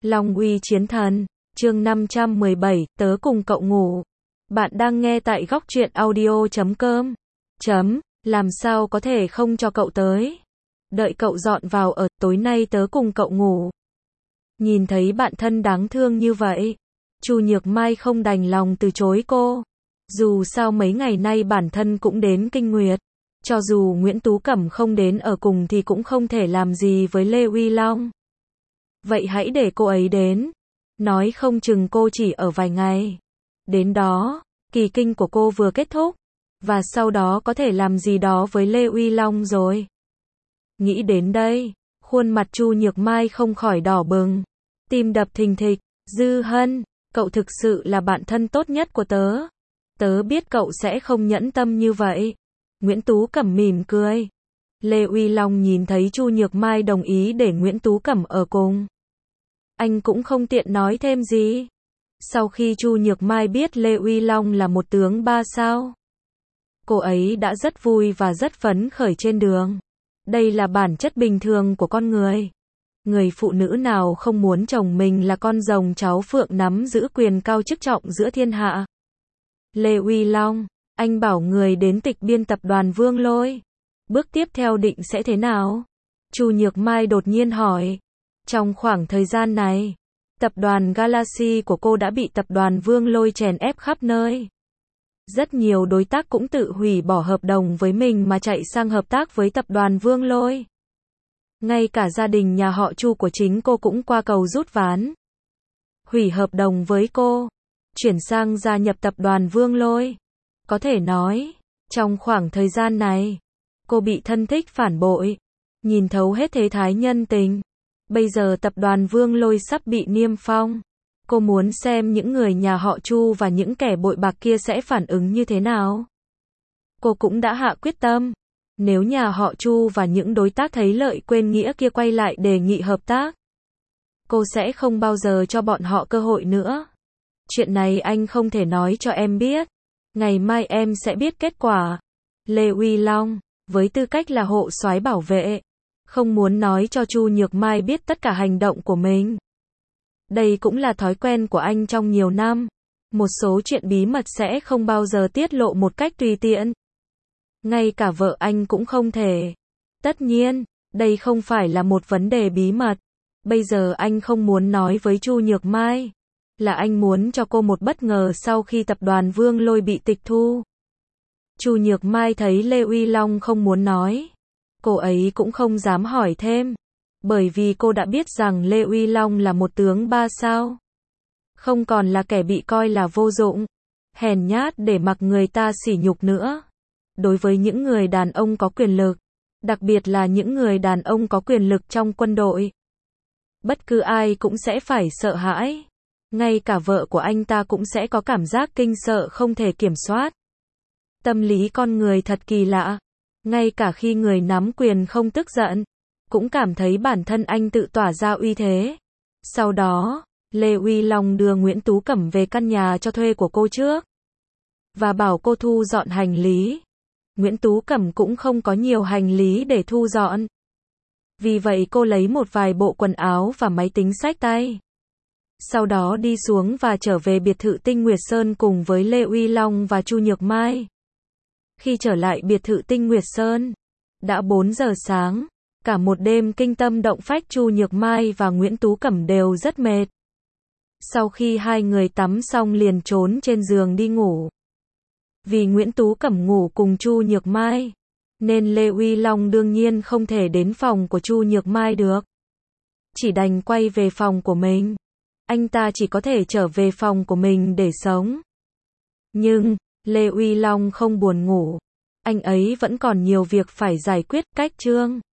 Long uy chiến thần, chương 517, tớ cùng cậu ngủ. Bạn đang nghe tại góc truyện audio.com. Làm sao có thể không cho cậu tới? Đợi cậu dọn vào ở, tối nay tớ cùng cậu ngủ. Nhìn thấy bạn thân đáng thương như vậy, Chu Nhược Mai không đành lòng từ chối cô. Dù sao mấy ngày nay bản thân cũng đến kinh nguyệt. Cho dù Nguyễn Tú Cẩm không đến ở cùng thì cũng không thể làm gì với Lê Uy Long. Vậy hãy để cô ấy đến. Nói không chừng cô chỉ ở vài ngày. Đến đó, kỳ kinh của cô vừa kết thúc. Và sau đó có thể làm gì đó với Lê Uy Long rồi. Nghĩ đến đây, khuôn mặt Chu Nhược Mai không khỏi đỏ bừng. Tim đập thình thịch. Dư Hân, cậu thực sự là bạn thân tốt nhất của tớ. Tớ biết cậu sẽ không nhẫn tâm như vậy. Nguyễn Tú Cẩm mỉm cười. Lê Uy Long nhìn thấy Chu Nhược Mai đồng ý để Nguyễn Tú Cẩm ở cùng. Anh cũng không tiện nói thêm gì. Sau khi Chu Nhược Mai biết Lê Uy Long là một tướng 3 sao, cô ấy đã rất vui và rất phấn khởi trên đường. Đây là bản chất bình thường của con người. Người phụ nữ nào không muốn chồng mình là con rồng cháu phượng nắm giữ quyền cao chức trọng giữa thiên hạ. Lê Uy Long, anh bảo người đến tịch biên tập đoàn Vương Lôi. Bước tiếp theo định sẽ thế nào? Chu Nhược Mai đột nhiên hỏi. Trong khoảng thời gian này, tập đoàn Galaxy của cô đã bị tập đoàn Vương Lôi chèn ép khắp nơi. Rất nhiều đối tác cũng tự hủy bỏ hợp đồng với mình mà chạy sang hợp tác với tập đoàn Vương Lôi. Ngay cả gia đình nhà họ Chu của chính cô cũng qua cầu rút ván. Hủy hợp đồng với cô, chuyển sang gia nhập tập đoàn Vương Lôi. Có thể nói, trong khoảng thời gian này, cô bị thân thích phản bội, nhìn thấu hết thế thái nhân tình. Bây giờ tập đoàn Vương Lôi sắp bị niêm phong. Cô muốn xem những người nhà họ Chu và những kẻ bội bạc kia sẽ phản ứng như thế nào. Cô cũng đã hạ quyết tâm. Nếu nhà họ Chu và những đối tác thấy lợi quên nghĩa kia quay lại đề nghị hợp tác, cô sẽ không bao giờ cho bọn họ cơ hội nữa. Chuyện này anh không thể nói cho em biết. Ngày mai em sẽ biết kết quả. Lê Uy Long, với tư cách là hộ soái bảo vệ, không muốn nói cho Chu Nhược Mai biết tất cả hành động của mình. Đây cũng là thói quen của anh trong nhiều năm. Một số chuyện bí mật sẽ không bao giờ tiết lộ một cách tùy tiện. Ngay cả vợ anh cũng không thể. Tất nhiên, đây không phải là một vấn đề bí mật. Bây giờ anh không muốn nói với Chu Nhược Mai. Là anh muốn cho cô một bất ngờ sau khi tập đoàn Vương Lôi bị tịch thu. Chu Nhược Mai thấy Lê Uy Long không muốn nói. Cô ấy cũng không dám hỏi thêm. Bởi vì cô đã biết rằng Lê Uy Long là một tướng 3 sao. Không còn là kẻ bị coi là vô dụng, hèn nhát để mặc người ta sỉ nhục nữa. Đối với những người đàn ông có quyền lực, đặc biệt là những người đàn ông có quyền lực trong quân đội, bất cứ ai cũng sẽ phải sợ hãi. Ngay cả vợ của anh ta cũng sẽ có cảm giác kinh sợ không thể kiểm soát. Tâm lý con người thật kỳ lạ. Ngay cả khi người nắm quyền không tức giận, cũng cảm thấy bản thân anh tự tỏa ra uy thế. Sau đó, Lê Uy Long đưa Nguyễn Tú Cẩm về căn nhà cho thuê của cô trước, và bảo cô thu dọn hành lý. Nguyễn Tú Cẩm cũng không có nhiều hành lý để thu dọn. Vì vậy cô lấy một vài bộ quần áo và máy tính xách tay. Sau đó đi xuống và trở về biệt thự Tinh Nguyệt Sơn cùng với Lê Uy Long và Chu Nhược Mai. Khi trở lại biệt thự Tinh Nguyệt Sơn, đã 4 giờ sáng. Cả một đêm kinh tâm động phách Chu Nhược Mai và Nguyễn Tú Cẩm đều rất mệt. Sau khi hai người tắm xong liền trốn trên giường đi ngủ. Vì Nguyễn Tú Cẩm ngủ cùng Chu Nhược Mai, nên Lê Uy Long đương nhiên không thể đến phòng của Chu Nhược Mai được. Chỉ đành quay về phòng của mình. Anh ta chỉ có thể trở về phòng của mình để sống. Nhưng, Lê Uy Long không buồn ngủ. Anh ấy vẫn còn nhiều việc phải giải quyết. Cách chương